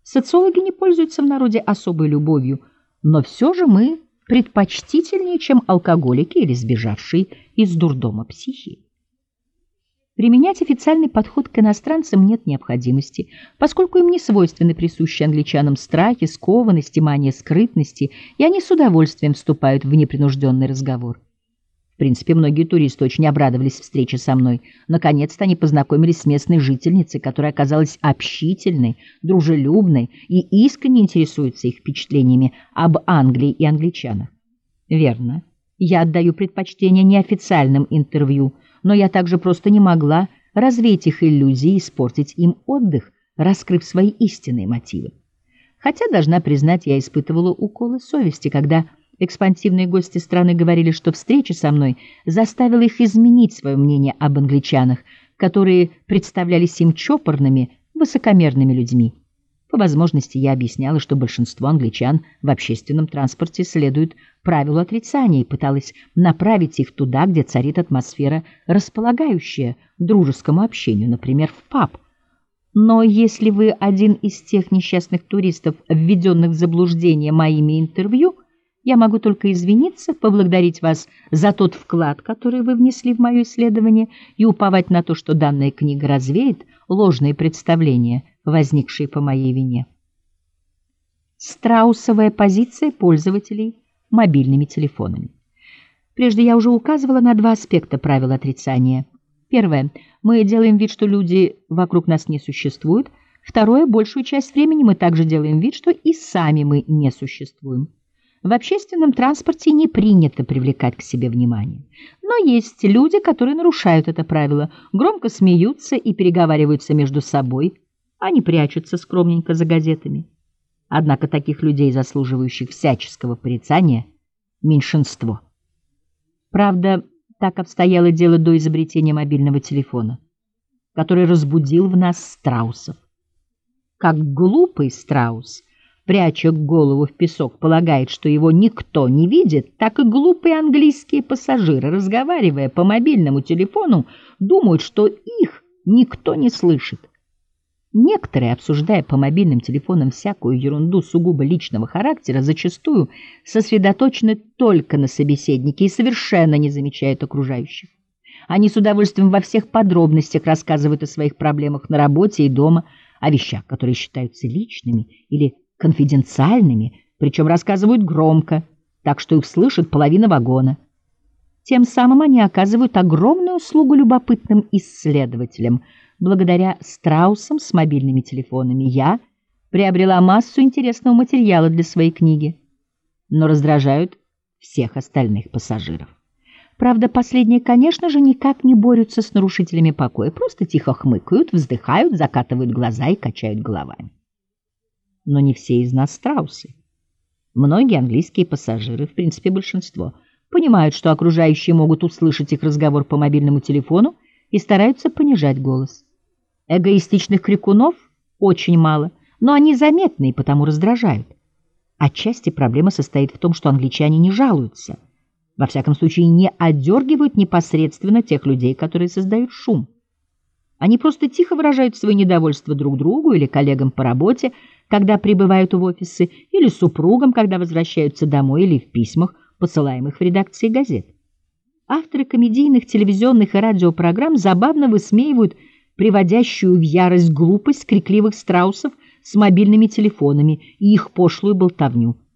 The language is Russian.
Социологи не пользуются в народе особой любовью, но все же мы предпочтительнее, чем алкоголики или сбежавшие из дурдома психи. Применять официальный подход к иностранцам нет необходимости, поскольку им не свойственны присущие англичанам страхи, скованность и мания скрытности, и они с удовольствием вступают в непринужденный разговор. В принципе, многие туристы очень обрадовались встрече со мной. Наконец-то они познакомились с местной жительницей, которая оказалась общительной, дружелюбной и искренне интересуется их впечатлениями об Англии и англичанах. Верно, я отдаю предпочтение неофициальным интервью, но я также просто не могла развеять их иллюзии и испортить им отдых, раскрыв свои истинные мотивы. Хотя, должна признать, я испытывала уколы совести, когда экспансивные гости страны говорили, что встреча со мной заставила их изменить свое мнение об англичанах, которые представлялись им чопорными, высокомерными людьми. По возможности я объясняла, что большинство англичан в общественном транспорте следует правилу отрицания и пыталась направить их туда, где царит атмосфера, располагающая к дружескому общению, например, в паб. Но если вы один из тех несчастных туристов, введенных в заблуждение моими интервью, я могу только извиниться, поблагодарить вас за тот вклад, который вы внесли в мое исследование, и уповать на то, что данная книга развеет ложные представления, возникшие по моей вине. Страусовая позиция пользователей мобильными телефонами. Прежде я уже указывала на два аспекта правил отрицания. Первое. Мы делаем вид, что люди вокруг нас не существуют. Второе. Большую часть времени мы также делаем вид, что и сами мы не существуем. В общественном транспорте не принято привлекать к себе внимание. Но есть люди, которые нарушают это правило, громко смеются и переговариваются между собой. Они прячутся скромненько за газетами. Однако таких людей, заслуживающих всяческого порицания, меньшинство. Правда, так обстояло дело до изобретения мобильного телефона, который разбудил в нас страусов. Как глупый страус, пряча голову в песок, полагает, что его никто не видит, так и глупые английские пассажиры, разговаривая по мобильному телефону, думают, что их никто не слышит. Некоторые, обсуждая по мобильным телефонам всякую ерунду сугубо личного характера, зачастую сосредоточены только на собеседнике и совершенно не замечают окружающих. Они с удовольствием во всех подробностях рассказывают о своих проблемах на работе и дома, о вещах, которые считаются личными или конфиденциальными, причем рассказывают громко, так что их слышит половина вагона. Тем самым они оказывают огромную услугу любопытным исследователям. Благодаря страусам с мобильными телефонами я приобрела массу интересного материала для своей книги, но раздражают всех остальных пассажиров. Правда, последние, конечно же, никак не борются с нарушителями покоя, просто тихо хмыкают, вздыхают, закатывают глаза и качают головами. Но не все из нас страусы. Многие английские пассажиры, в принципе большинство, понимают, что окружающие могут услышать их разговор по мобильному телефону и стараются понижать голос. Эгоистичных крикунов очень мало, но они заметны и потому раздражают. Отчасти проблема состоит в том, что англичане не жалуются, во всяком случае не одергивают непосредственно тех людей, которые создают шум. Они просто тихо выражают свое недовольство друг другу или коллегам по работе, когда прибывают в офисы, или супругам, когда возвращаются домой, или в письмах, посылаемых в редакции газет. Авторы комедийных, телевизионных и радиопрограмм забавно высмеивают приводящую в ярость глупость крикливых страусов с мобильными телефонами и их пошлую болтовню.